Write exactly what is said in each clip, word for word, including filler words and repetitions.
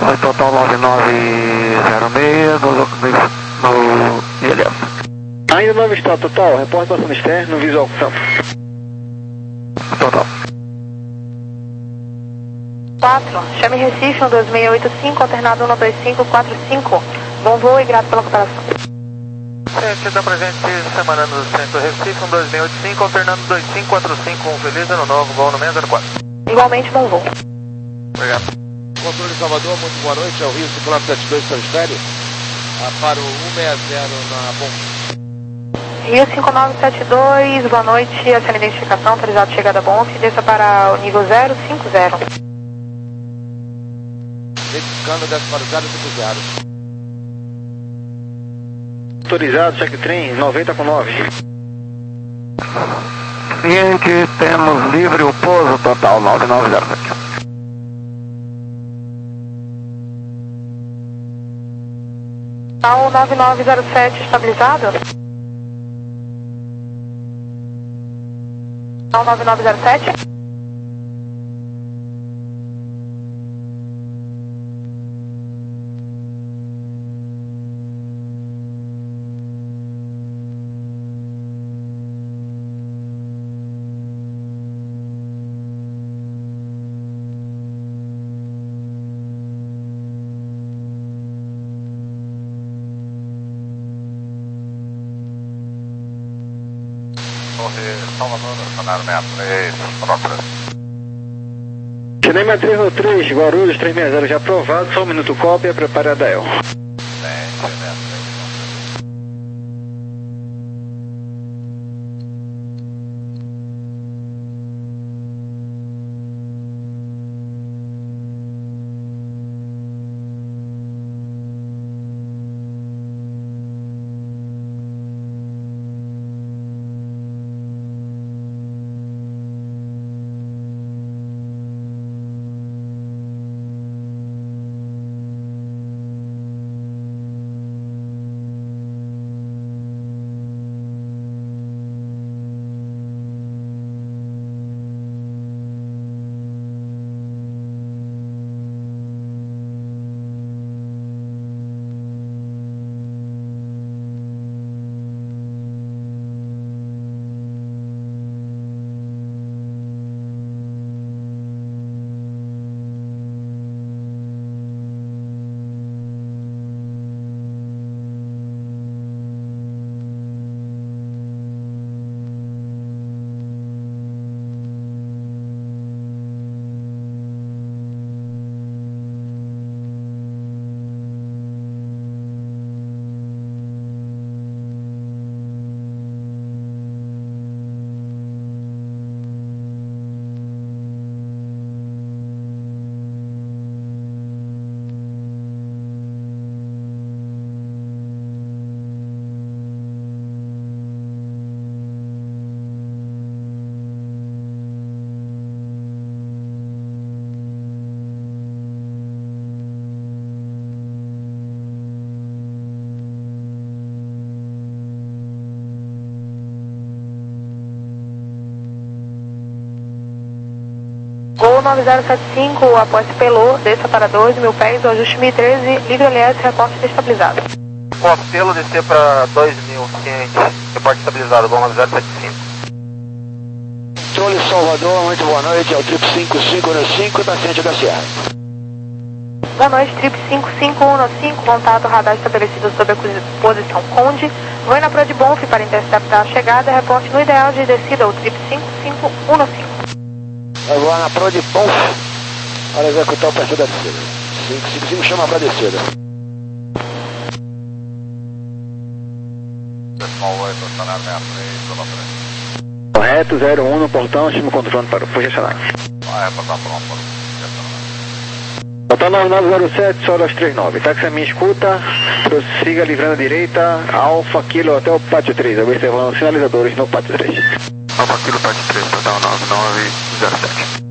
Oi, total nove nove zero seis no, no, no I L S. Ainda não está total, repórte passando externo, visual campo. Total. quatro, chame Recife um dois seis oito cinco, alternado um dois cinco quatro cinco. Bom voo e grato pela cooperação. Gente, dá pra gente semana no centro Recife um dois seis oito cinco, alternando dois cinco quatro cinco, um feliz ano novo, gol no seis zero quatro. Igualmente, bom voo. Obrigado. Controle de Salvador, muito boa noite, é o Rio cinco nove sete dois Sagitário, ah, para o um seis zero na Bom. Rio cinco nove sete dois, boa noite, essa é a identificação, autorizado chegada a Bonf, desça para o nível zero cinco zero. Identificando, desce para o zero cinco zero. Autorizado, check trem, noventa com nove. Ciente, temos livre o pouso total nove nove zero sete. Total nove nove zero sete estabilizado. Total nove nove zero sete. Salvador, Nacional sessenta e três, própria. Cinema três no três, Guarulhos três seis zero já aprovado, só um minuto cópia, prepare a Dael. Gol nove zero sete cinco, após Pelô, desça para dois mil pés, o ajuste mil e treze, livre L S, reporte estabilizado. Com apelo, descer para dois mil, ciente, reporte estabilizado, gol nove zero sete cinco. Controle Salvador, muito boa noite, é o trip cinco cinco um cinco, da ciente da Sierra. Boa noite, trip cinco cinco um cinco, contato radar estabelecido sob a posição Conde. Vou na Pro de Bonf para interceptar a chegada, reporte no ideal de descida, o trip cinco cinco um cinco. Vai voar na Pro de Bonf para executar o perfil da descida. cinco cinco cinco chama para descida. Correto, zero um no portão, estimo controlando para o Fuja Sanar. Ah, é, passar pronto. Total nove nove zero sete, Soros trinta e nove. Táxi a minha escuta, prossiga livrando a direita, Alfa Kilo até o pátio três, observando sinalizadores no pátio três. Alfa Kilo pátio três, total nove nove zero sete.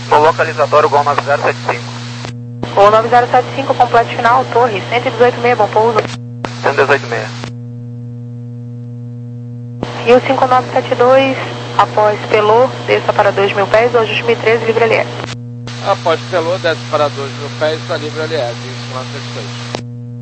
O localizador, o Gol nove zero sete cinco. Gol nove zero sete cinco, completo final, torre, cento e dezoito meia, bom pouso. cento e dezoito meia. Rio cinco nove sete dois, após Pelô, desça para dois mil pés, hoje dois mil e treze, livre L S. Após Pelô, desce para dois mil pés, está livre L S, Rio cinco nove sete dois.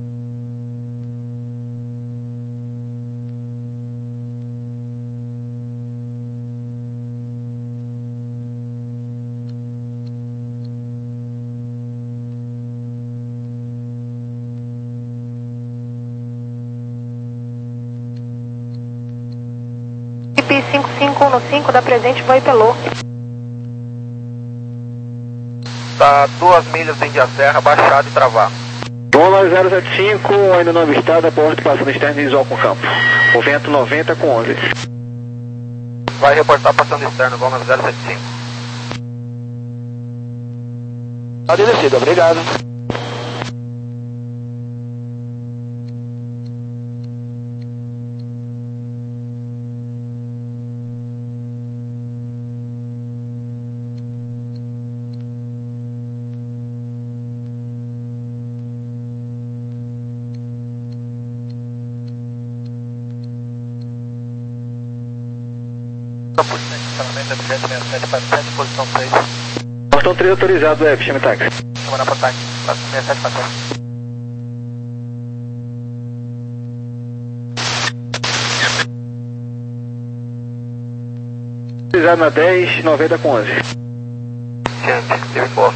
cinco cinco um cinco, da presente, vai Pelô. Tá duas milhas em Dia Serra, baixado e travar. Gol nove zero sete cinco, ainda não avistada, porta passando externo e visual com campo. O vento noventa com onze. Vai reportar passando externo, Gol nove zero sete cinco. Tá de descida, obrigado. Posição seis. Portão três autorizado, F, chame táxi. Semana para táxi, sessenta e sete para sete. Autorizado na dez, noventa com onze. Gente, livre boa.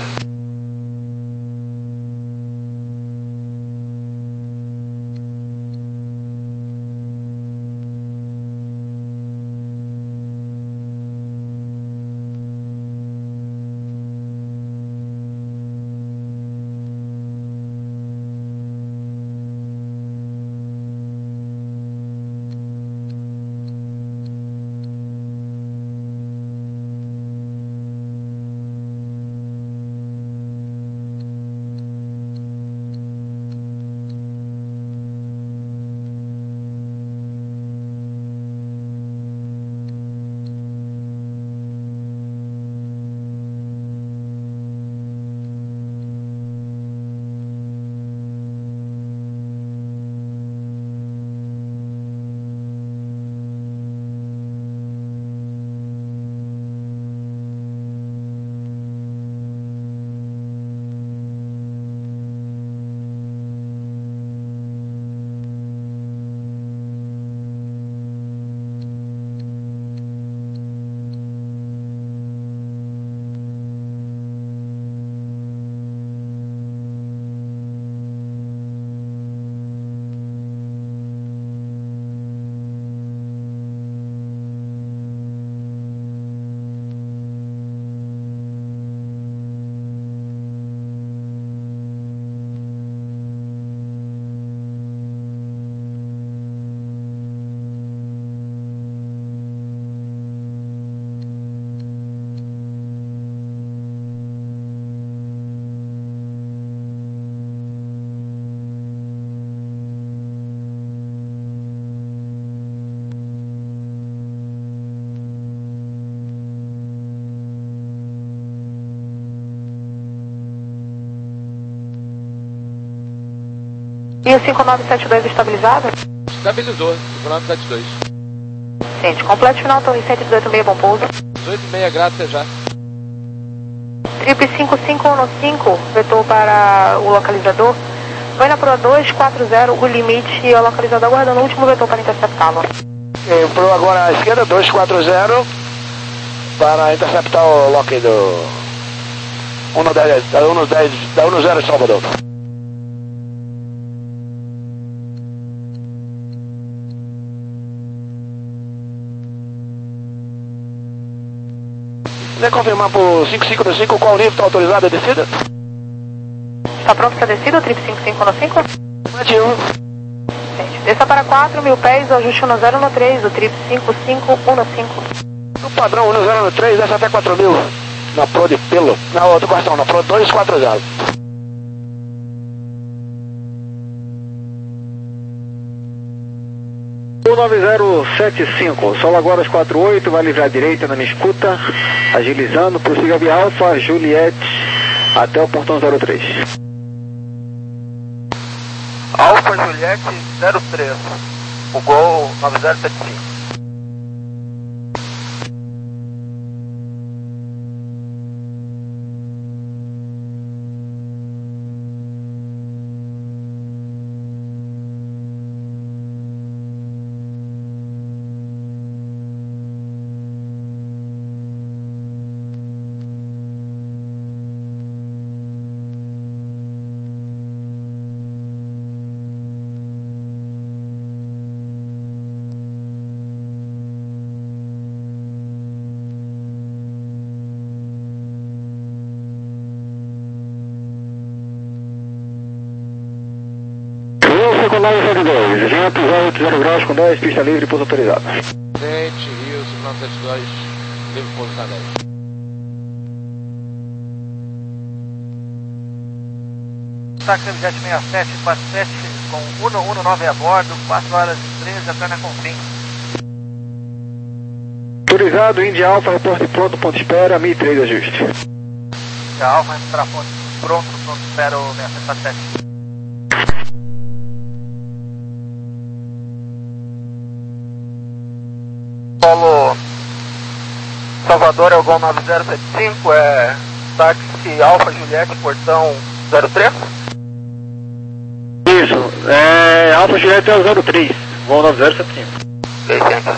E o cinco nove sete dois estabilizado? Estabilizou, cinco nove sete dois. Gente, completo final, torre cento e dezoito meia, bom pouso. dezoito meia, graças já. Trip cinco cinco um cinco, vetor para o localizador. Vai na proa dois quatro zero, o limite e o localizador aguardando o último vetor para interceptá-lo. É, proa agora à esquerda, dois quatro zero, para interceptar o lock do um dez, da um dez, da um zero Salvador. Quer confirmar por cinco cinco um cinco qual nível está autorizado a descida? Está pronto para descida, o trip cinco cinco um cinco? Ativo. Gente, desça para quatro mil pés, o ajuste um zero um três, o trip cinco cinco um cinco. No padrão um zero um três, desce até quatro mil. Na Pro de Pelo. Na outra questão, na Pro dois quatro zero. Gol nove zero sete cinco, solo agora às quatro oito, vai livrar a direita na minha escuta, agilizando, prossiga via Alfa, Juliette, até o portão zero três. Alfa Juliette zero três, o Gol nove zero sete cinco. Com nove zero dois, vento oito zero graus com dez, pista livre, pouso autorizado. Frente, Rio, cinco sete dois, livre pouso dez. Táxi Jet seis sete quatro sete com cento e nove a bordo, quatro horas e treze, até na Confim. Autorizado, India Alfa, reporte pronto, ponto espera, mil e três ajuste. India Alfa, para ponto pronto, ponto espera o seis sete quatro sete. Polo Salvador é o Gol nove zero sete cinco, é táxi Alfa Juliette, portão zero três? Isso, é Alfa Juliette é o zero três, Gol nove zero sete cinco. Licença.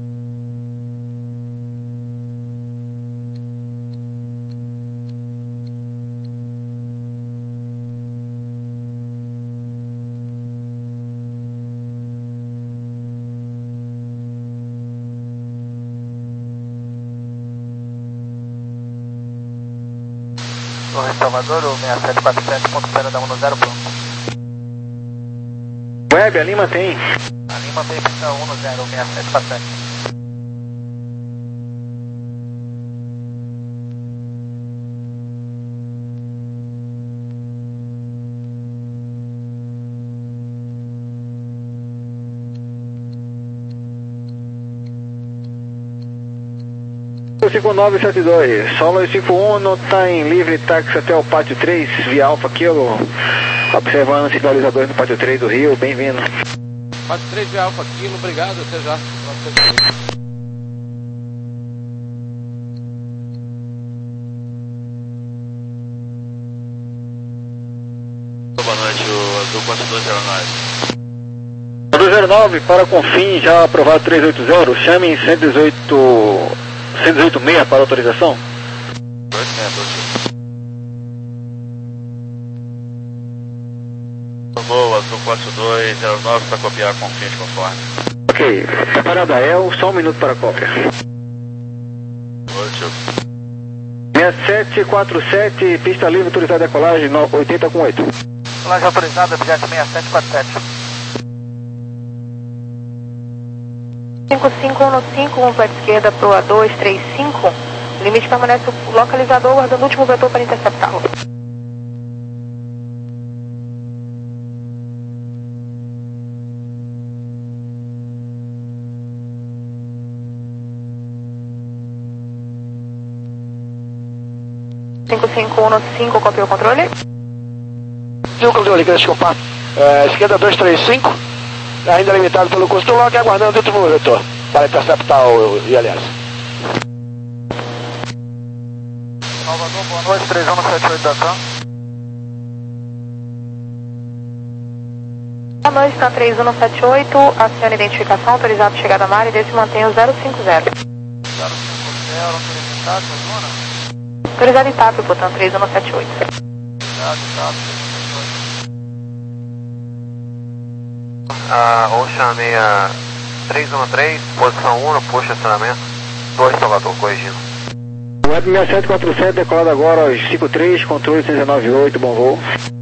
Torre Salvador, o seis sete quatro sete, ponto zero da um zero, pronto. Web, a Lima tem. A Lima tem pista um zero, seis sete quatro sete. cinco nove sete dois, solo cinco um, está em livre táxi até o pátio três, via Alfa Kilo, observando sinalizadores no pátio três do Rio, bem-vindo. Pátio três via Alfa Kilo, obrigado, até já. Boa noite, o Azul quatro dois zero nove. dois zero nove, para Confim, já aprovado trezentos e oitenta, chame em cento e dezoito, cento e dezoito seis para autorização. Tomou Azul quatro dois zero nove para copiar Confim de conforme. Ok, preparada El, só um minuto para a cópia. Ótimo. seis sete quatro sete, pista livre, autorizada de decolagem, oitenta com oito. Decolagem autorizada, Jet seis sete quatro sete. cinco cinco um cinco, um para a esquerda para o A dois três cinco. Limite permanece o localizador, guardando o último vetor para interceptá-lo. cinco cinco um cinco, copiou o controle? Sim, o controle, quer desculpar. É, esquerda dois três cinco, ainda limitado pelo custo log, aguardando o último vetor para interceptar o I L S. Salvador, boa noite, três um sete oito da TAM. Boa noite, TAM três um sete oito, acione identificação, autorizado chegada a mar e desse mantém o zero cinco zero. zero cinco zero, autorizado, zona? Autorizado em TAP, TAM três um sete oito. Autorizado, TAP, Ah, Ocean três um três, posição um, puxa estacionamento, dois Salvador, corrigindo. Web seis sete quatro sete, decolado agora aos cinco três, controle cento e nove oito, bom voo.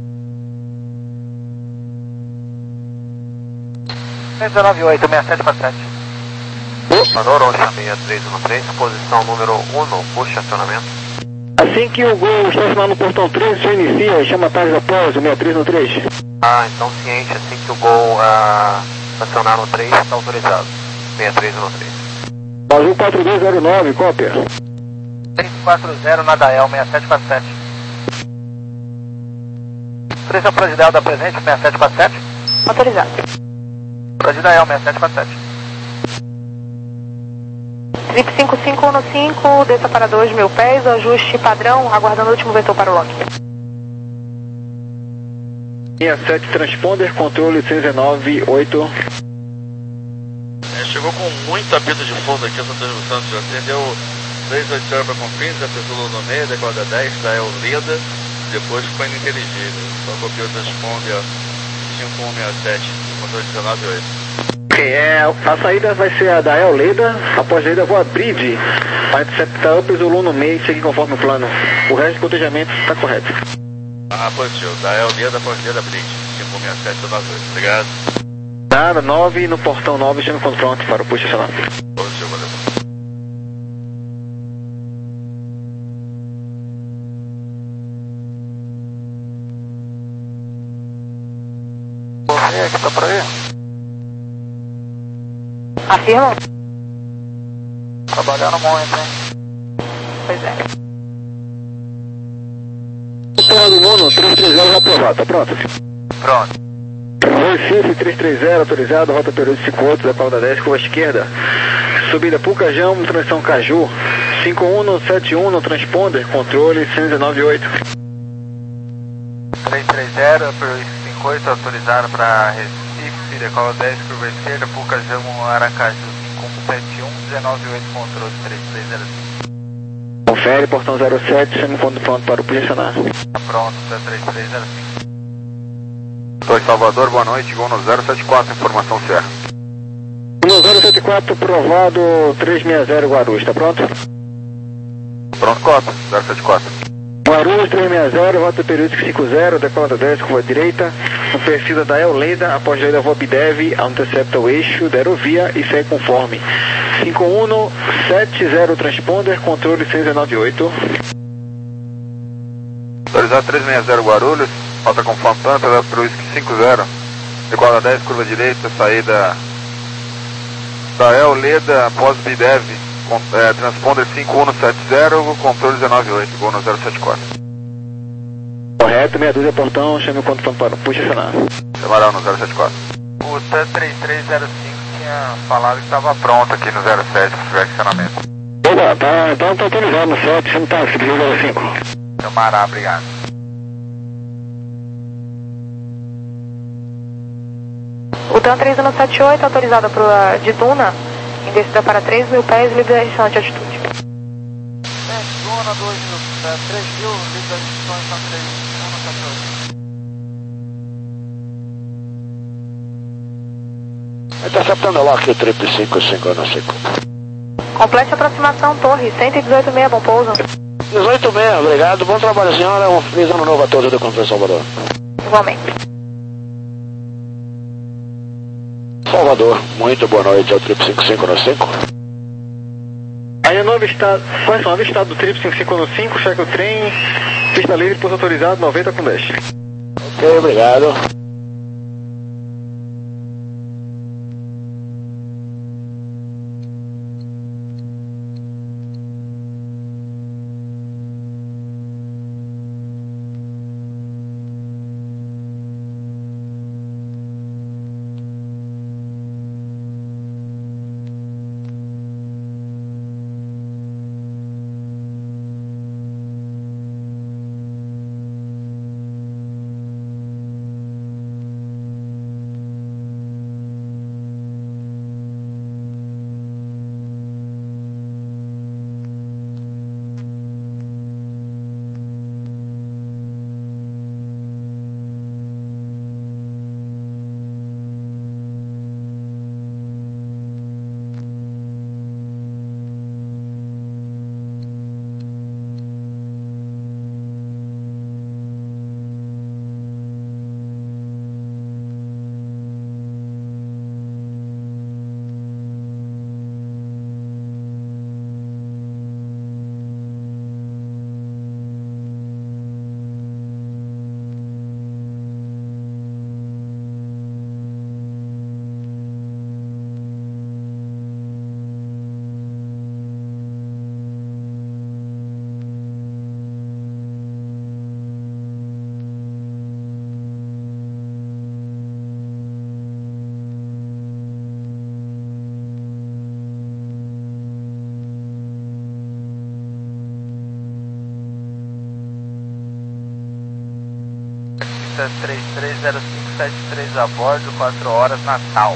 cento e nove oito, seis sete quatro sete. Salvador, Ocean três um três, posição número um, puxa estacionamento. Assim que o Gol estacionar no portão três, você inicia e chama tarde após o seis três no três. Ah, então ciente, assim que o Gol ah, estacionar no três, está autorizado. seis três no três. Azul quatro dois zero nove, cópia. três quatro zero na Dael, seis sete quatro sete. Três para de Dael da presente, seis sete quatro sete. Autorizado. Para de Dael, seis sete quatro sete. Trip cinco cinco um cinco, desça para dois mil pés, ajuste padrão, aguardando o último vetor para o lock. Linha sete, transponder, controle cento e dezenove, oito. É, chegou com muito apito de fundo aqui essa transmissão, já atendeu três oito zero para Confins, apertou no meio, decolada dez, da El Leda, depois ficou ininteligível. Só copiou o transponder cinco um seis sete, controle dezenove oito. Ok, é, a saída vai ser a da El Leda, após a saída eu vou abrir de para interceptar o Zulu no meio e seguir conforme o plano. O resto do cotejamento está correto. Ah, positivo, da El Leda para o Leda Bridge, cinco um seis sete dezenove oito, obrigado. Nada, nove no portão nove, chame quando pronto para o push estacionar. Positivo, valeu. Você que tá por aí? Afirma? Trabalhando muito, hein? Pois é. Porra do Mono, três três zero já aprovado, tá pronto? Pronto. Recife três três zero, autorizado, rota período cinco oito, da pauta dez, curva esquerda. Subida Pucajão, transição Caju. cinco um no sete um no transponder, controle cento e dezenove oito. três três zero, período cinco oito, autorizado para Recife, decola dez, curva esquerda, Pucajão, Aracaju, cinco um sete um, dezenove oito, controle três três zero cinco. Confere, portão zero sete, chame quando pronto para o posicionar. Tá pronto, três três zero cinco. Oi, Salvador, boa noite, Gol no zero sete quatro, informação Serra. No zero sete quatro, provado três seis zero Guarulhos, tá pronto? Pronto, cota, zero sete quatro. Guarulhos três seis zero, rota período cinco zero, decolada dez, curva direita. No perfil da El Leda, após a Leda Vobdev, intercepta o eixo da aerovia e segue conforme. cinco um no sete zero transponder, controle cento e dezenove oito. Autorizado três seis zero Guarulhos, falta conforme planta, da Pruisk cinco zero, decolada dez, curva direita, saída da El Leda, após Bidev, é, transponder cinco um no sete zero, controle dezenove oito, Gol no zero sete quatro. Correto, meia dúzia portão, chame o ponto para puxa estacionar. Camarão no zero sete quatro. O T três três zero cinco tinha falado que estava pronto aqui no zero sete, se tiver questionamento. Opa, tá, então tá autorizado no sete, você não tá, se pediu zero cinco. Camará, obrigado. O TAM três um sete oito, autorizado para de Duna, em descida para três mil pés, livre da restrição de altitude. Duna dois mil, três mil, livre da restrição de três mil, sete oito. Interceptando o lock trip cinco cinco um cinco. Complete a aproximação, torre, cento e dezoito meia, bom pouso. dezoito e meia, obrigado. Bom trabalho, senhora. Um feliz ano novo a todos do Controle Salvador. Igualmente. Salvador, muito boa noite ao Trip cinco cinco um cinco. Aí novo estado, quais são? Avistado do Trip cinco cinco um cinco, checa o trem, pista livre, pouso autorizado, noventa com dez. Ok, obrigado. Delta três três zero cinco sete três a bordo, quatro horas, Natal.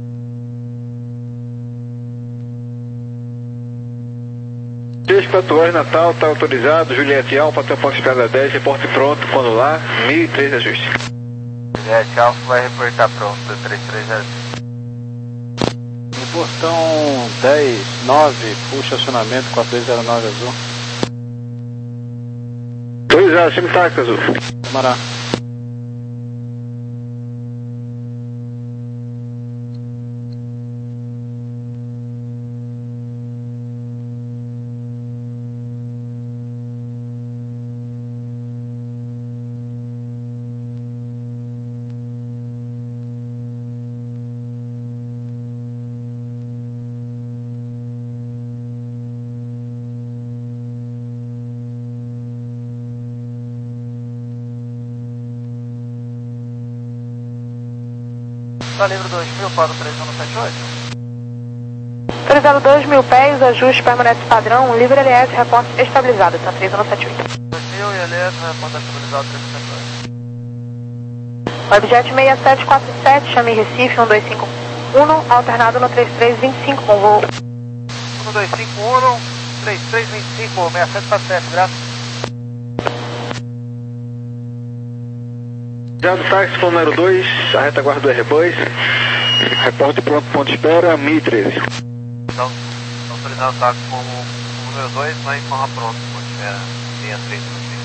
três, quatro horas, Natal, está autorizado. Juliette Alfa, tampão de esperada dez, reporte pronto, quando lá, mil e três ajuste. Juliette Alfa vai reportar pronto, três três zero cinco. Portão dez, nove, puxa acionamento, quatro dois zero nove azul. Autorizado, chame táxi azul. Camará. Tá livre dois mil para o três um sete oito. Autorizado dois mil pés, ajuste permanece padrão, livre L S, reporte estabilizado, tá três um sete oito. dois mil e L S, reporte estabilizado, três um sete oito. Webjet seis sete quatro sete, chame Recife um dois cinco um, alternado no três três dois cinco com voo. um dois cinco um, três três dois cinco, seis sete quatro sete, graças. Já do táxi, foi o número dois, a retaguarda do Airbus. Reporte pronto, ponto de espera, mil e treze. Então, autorizado o táxi como número dois, vai informar pronto, ponto de espera, seis três dois cinco.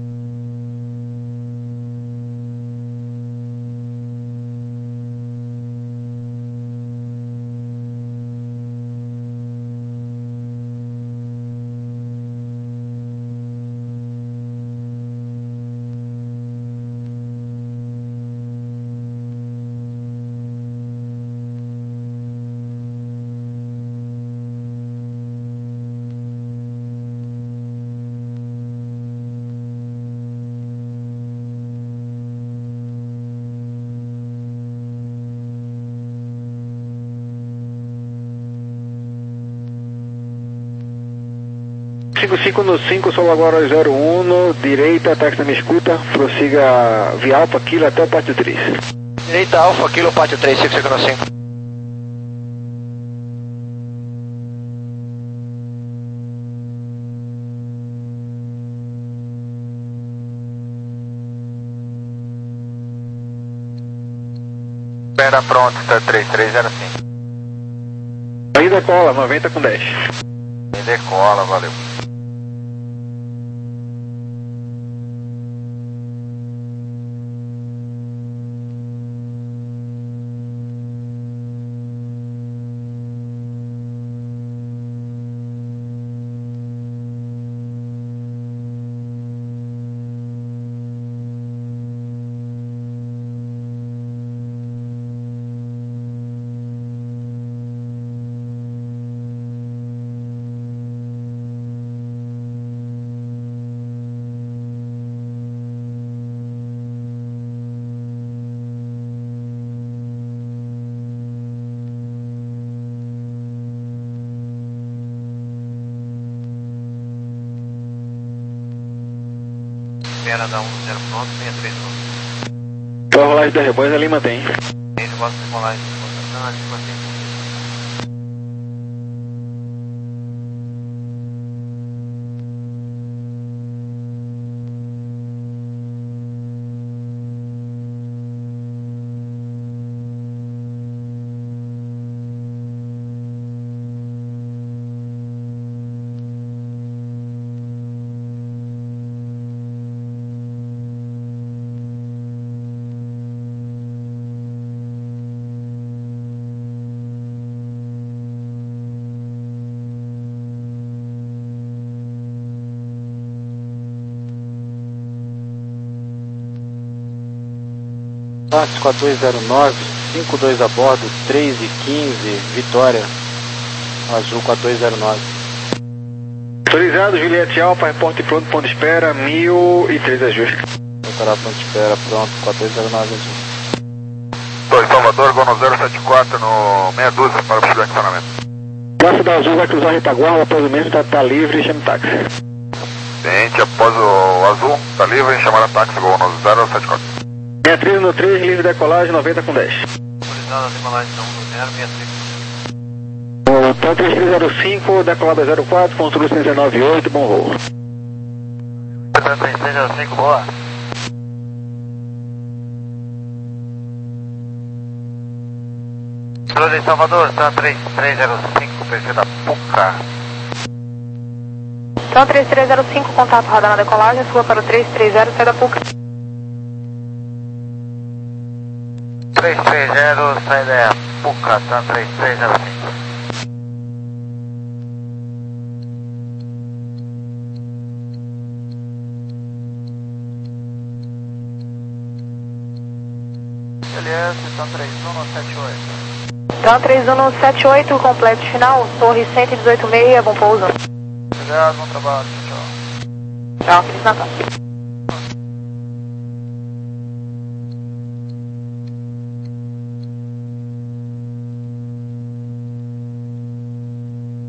cinco cinco no cinco, solo agora zero um, direita, táxi na minha escuta, prossiga via Alfa, Kilo até o pátio três. Direita Alfa, Kilo, pátio três, cinco cinco no cinco. Espera pronto, tá três três zero cinco. Aí decola, noventa com dez. E decola, valeu. Espera da um zero pronto, seis três pronto. Então a rolagem da Airbus ali mantém. Ele gosta de rolagem de contação, ali mantém. Táxi quatro dois zero nove, cinco dois a bordo, três e quinze, Vitória, azul quatro dois zero nove. Autorizado, Juliette Alfa, reporte pronto, ponto de espera, mil e treze ajuste. Voltará ponto de espera, pronto, quatro dois zero nove azul. Estou em Salvador, Gono zero sete quatro no meia dúzia para o posicionamento. Praça da Azul vai cruzar a retaguarda, após o mesmo está tá livre, chame táxi. Cliente, após o azul, está livre, chamar a táxi, Gono zero sete quatro. sessenta e três no três, livre decolagem, noventa com dez. Autorizado a decolagem da um no zero, sessenta e três. O T três três zero cinco, decolada zero quatro, controle cento e dezenove e oito, bom voo. T três três zero cinco, boa. Cruz em Salvador, T três três zero cinco, perfil da Puca. Então três três zero cinco, contato radar na decolagem, sua para o três três zero, sai da Puca. três três zero, sai da Puca, T três três zero cinco. Beleza, então três um sete oito. Então três um sete oito, completo final, torre cento e dezoito e meio, bom pouso. Obrigado, bom trabalho, tchau. Tchau, Feliz Natal.